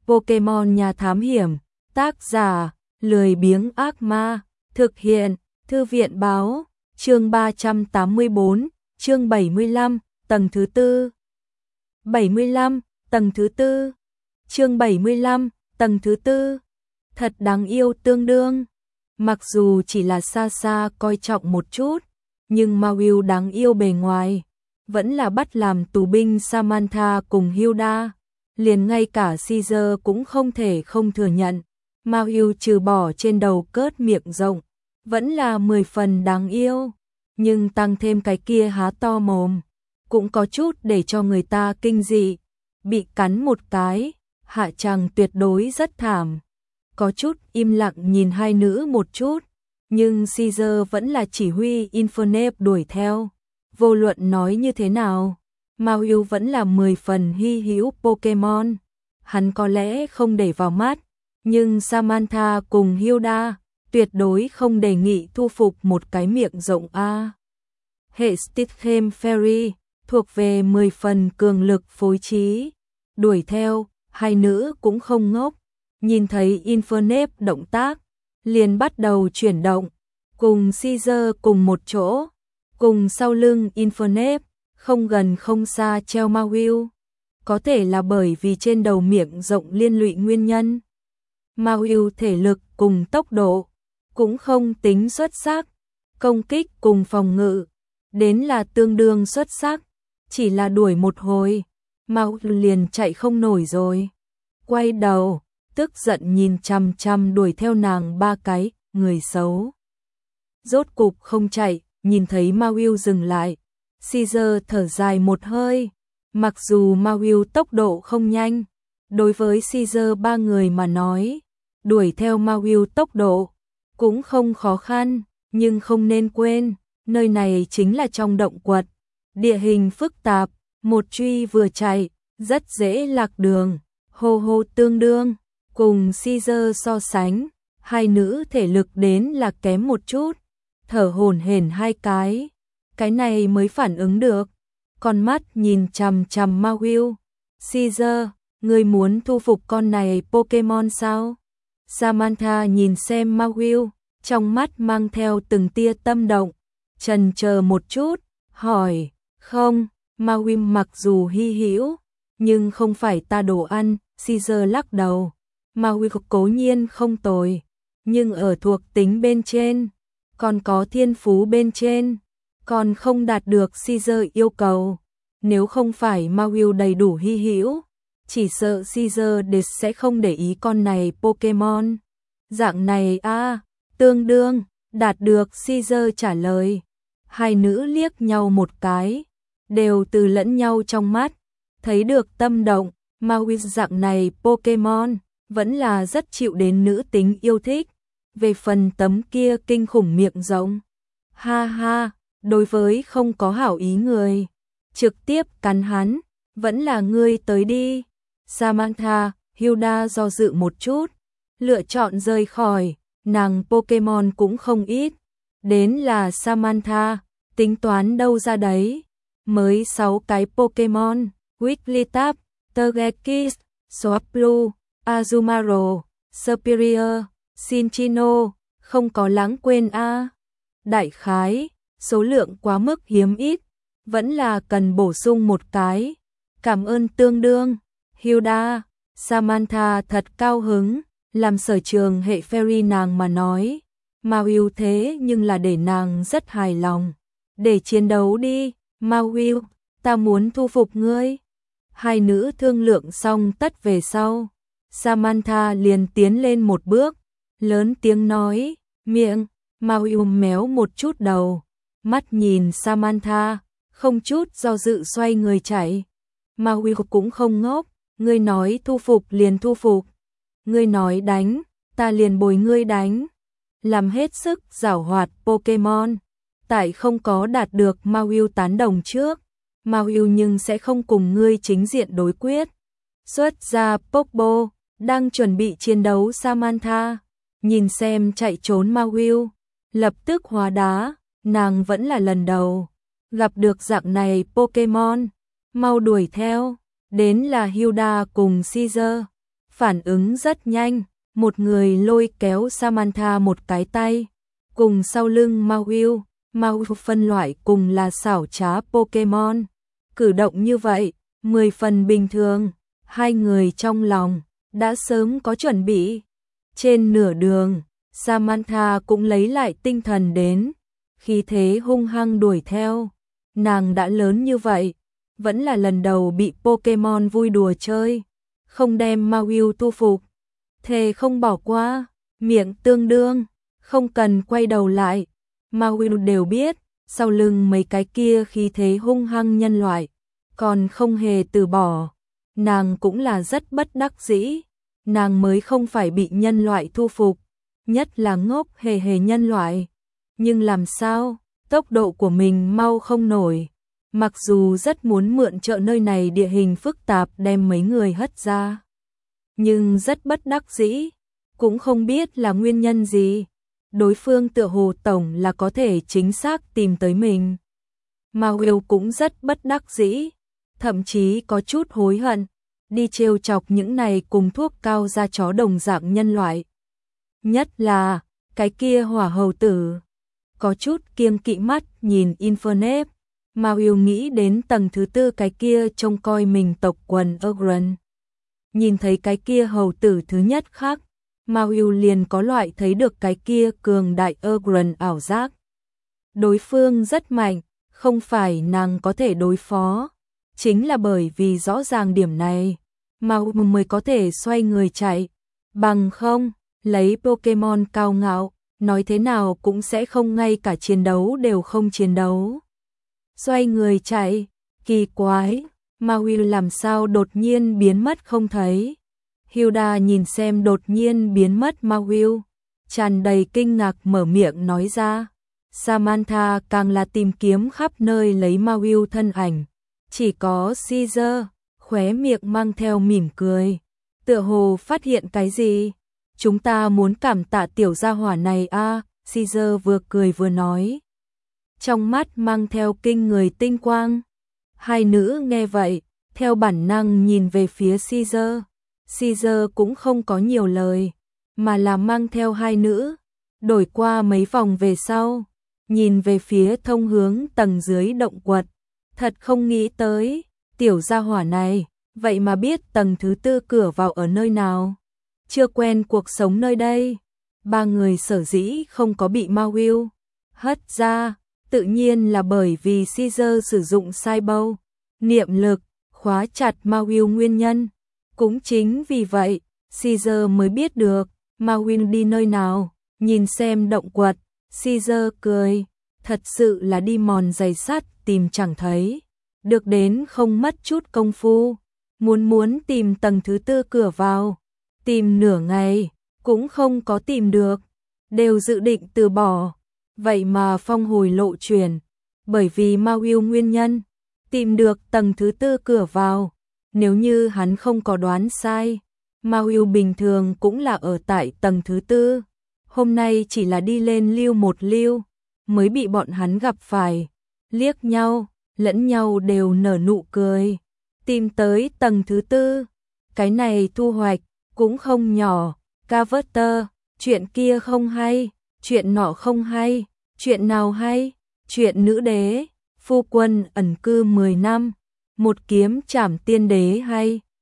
Pokemon Nhà Thám Hiểm, tác giả, lười biếng ác ma, thực hiện, Thư viện báo, chương 384, chương 75, tầng thứ tư. 75, tầng thứ tư. Chương 75, tầng thứ tư. Thật đáng yêu tương đương. Mặc dù chỉ là xa xa coi trọng một chút, nhưng Mawile đáng yêu bề ngoài vẫn là bắt làm tù binh Samantha cùng Hilda. Liền ngay cả Caesar cũng không thể không thừa nhận, Mawile trừ bỏ trên đầu cớt miệng rộng, vẫn là 10 phần đáng yêu, nhưng tăng thêm cái kia há to mồm, cũng có chút để cho người ta kinh dị. Bị cắn một cái, hạ chàng tuyệt đối rất thảm. Có chút im lặng nhìn hai nữ một chút, nhưng Caesar vẫn là chỉ huy Infernape đuổi theo. Vô luận nói như thế nào, Mawile vẫn là 10 phần hy hữu Pokemon. Hắn có lẽ không để vào mắt, nhưng Samantha cùng Hilda tuyệt đối không đề nghị thu phục một cái miệng rộng A. Hệ Stitchem Fairy thuộc về 10 phần cường lực phối trí. Đuổi theo, hai nữ cũng không ngốc, nhìn thấy Infernape động tác, liền bắt đầu chuyển động, cùng Caesar cùng một chỗ, cùng sau lưng Infernape, không gần không xa treo Mawile. Có thể là bởi vì trên đầu miệng rộng liên lụy nguyên nhân. Mawile thể lực cùng tốc độ cũng không tính xuất sắc, công kích cùng phòng ngự đến là tương đương xuất sắc, chỉ là đuổi một hồi, Mawile liền chạy không nổi rồi. Quay đầu, tức giận nhìn chằm chằm đuổi theo nàng ba cái người xấu. Rốt cục không chạy, nhìn thấy Mawile dừng lại, Caesar thở dài một hơi. Mặc dù Mawile tốc độ không nhanh, đối với Caesar ba người mà nói, đuổi theo Mawile tốc độ cũng không khó khăn, nhưng không nên quên, nơi này chính là trong động quật, địa hình phức tạp, một truy vừa chạy, rất dễ lạc đường. Hô hô tương đương, cùng Caesar so sánh, hai nữ thể lực đến là kém một chút, thở hổn hển hai cái này mới phản ứng được. Con mắt nhìn chằm chằm Mawile. Caesar, ngươi muốn thu phục con này Pokemon sao? Samantha nhìn xem Mawile, trong mắt mang theo từng tia tâm động, chần chờ một chút, hỏi, không, Mawile mặc dù hy hữu, nhưng không phải ta đồ ăn. Caesar lắc đầu, Mawile cố nhiên không tồi, nhưng ở thuộc tính bên trên, còn có thiên phú bên trên, còn không đạt được Caesar yêu cầu. Nếu không phải Mawile đầy đủ hy hữu, chỉ sợ Caesar sẽ không để ý con này Pokemon. Dạng này tương đương, đạt được Caesar trả lời. Hai nữ liếc nhau một cái, đều từ lẫn nhau trong mắt, thấy được tâm động. Mawile dạng này Pokemon vẫn là rất chịu đến nữ tính yêu thích. Về phần tấm kia kinh khủng miệng rộng, ha ha, đối với không có hảo ý người, trực tiếp cắn hắn, vẫn là ngươi tới đi. Samantha, Hilda do dự một chút, lựa chọn rời khỏi, nàng Pokemon cũng không ít. Đến là Samantha, tính toán đâu ra đấy, mới 6 cái Pokemon, Wigglytuff, Togekiss, Swablu, Azumarill, Superior, Cinccino, không có lãng quên Đại khái, số lượng quá mức hiếm ít, vẫn là cần bổ sung một cái. Cảm ơn tương đương, Hilda. Samantha thật cao hứng, làm sở trường hệ fairy nàng mà nói, Mawile thế nhưng là để nàng rất hài lòng. Để chiến đấu đi, Mawile, ta muốn thu phục ngươi. Hai nữ thương lượng xong tất về sau, Samantha liền tiến lên một bước, lớn tiếng nói, miệng. Mawile méo một chút đầu, mắt nhìn Samantha, không chút do dự xoay người chạy. Mawile cũng không ngốc, ngươi nói thu phục liền thu phục, ngươi nói đánh, ta liền bồi ngươi đánh. Làm hết sức giảo hoạt Pokemon, tại không có đạt được Mawile tán đồng trước, Mawile nhưng sẽ không cùng ngươi chính diện đối quyết. Xuất ra Pokeball, đang chuẩn bị chiến đấu. Samantha nhìn xem chạy trốn Mawile, lập tức hóa đá, nàng vẫn là lần đầu gặp được dạng này Pokemon, mau đuổi theo. Đến là Hilda cùng Caesar, phản ứng rất nhanh, một người lôi kéo Samantha một cái tay, cùng sau lưng Mauiu phân loại cùng là xảo trá Pokemon. Cử động như vậy, 10 phần bình thường, hai người trong lòng đã sớm có chuẩn bị. Trên nửa đường, Samantha cũng lấy lại tinh thần đến, khí thế hung hăng đuổi theo. Nàng đã lớn như vậy, vẫn là lần đầu bị Pokemon vui đùa chơi, không đem Mauiu thu phục, thề không bỏ qua, miệng tương đương, không cần quay đầu lại. Mauiu đều biết, sau lưng mấy cái kia khí thế hung hăng nhân loại, còn không hề từ bỏ. Nàng cũng là rất bất đắc dĩ, nàng mới không phải bị nhân loại thu phục, nhất là ngốc hề hề nhân loại. Nhưng làm sao, tốc độ của mình mau không nổi. Mặc dù rất muốn mượn trợ nơi này địa hình phức tạp đem mấy người hất ra, nhưng rất bất đắc dĩ, cũng không biết là nguyên nhân gì. Đối phương tựa hồ tổng là có thể chính xác tìm tới mình. Mauiu cũng rất bất đắc dĩ, thậm chí có chút hối hận, đi trêu chọc những này cùng thuốc cao da chó đồng dạng nhân loại. Nhất là, cái kia hỏa hầu tử, có chút kiêng kỵ mắt nhìn Infernape. Mauiu nghĩ đến tầng thứ 4 cái kia trông coi mình tộc quần Ugran. Nhìn thấy cái kia hầu tử thứ nhất khác, Mauiu liền có loại thấy được cái kia cường đại Ugran ảo giác. Đối phương rất mạnh, không phải nàng có thể đối phó. Chính là bởi vì rõ ràng điểm này, Mauiu mới có thể xoay người chạy. Bằng không, lấy Pokemon cao ngạo, nói thế nào cũng sẽ không, ngay cả chiến đấu đều không chiến đấu. Xoay người chạy, kỳ quái, Mauiu làm sao đột nhiên biến mất không thấy. Hilda nhìn xem đột nhiên biến mất Mauiu, tràn đầy kinh ngạc mở miệng nói ra. Samantha càng là tìm kiếm khắp nơi lấy Mauiu thân ảnh. Chỉ có Caesar, khóe miệng mang theo mỉm cười, tựa hồ phát hiện cái gì. Chúng ta muốn cảm tạ tiểu gia hỏa này a, Caesar vừa cười vừa nói, trong mắt mang theo kinh người tinh quang. Hai nữ nghe vậy, theo bản năng nhìn về phía Caesar. Caesar cũng không có nhiều lời, mà là mang theo hai nữ, đổi qua mấy vòng về sau, nhìn về phía thông hướng tầng dưới động quật. Thật không nghĩ tới, tiểu gia hỏa này, vậy mà biết tầng thứ 4 cửa vào ở nơi nào. Chưa quen cuộc sống nơi đây. Ba người sở dĩ không có bị Mauiu hất ra, tự nhiên là bởi vì Caesar sử dụng Cyber niệm lực khóa chặt Mauiu nguyên nhân. Cũng chính vì vậy, Caesar mới biết được Mauiu đi nơi nào. Nhìn xem động quật, Caesar cười, thật sự là đi mòn giày sắt tìm chẳng thấy, được đến không mất chút công phu. Muốn tìm tầng thứ 4 cửa vào, tìm nửa ngày cũng không có tìm được, đều dự định từ bỏ. Vậy mà phong hồi lộ chuyển, bởi vì Mauiu nguyên nhân, tìm được tầng thứ 4 cửa vào. Nếu như hắn không có đoán sai, Mauiu bình thường cũng là ở tại tầng thứ 4. Hôm nay chỉ là đi lên lưu một lưu, mới bị bọn hắn gặp phải. Liếc nhau, lẫn nhau đều nở nụ cười. Tìm tới tầng thứ 4, cái này thu hoạch cũng không nhỏ. Carter, chuyện kia không hay, chuyện nọ không hay, chuyện nào hay? Chuyện nữ đế, phu quân ẩn cư 10 năm, một kiếm trảm tiên đế hay?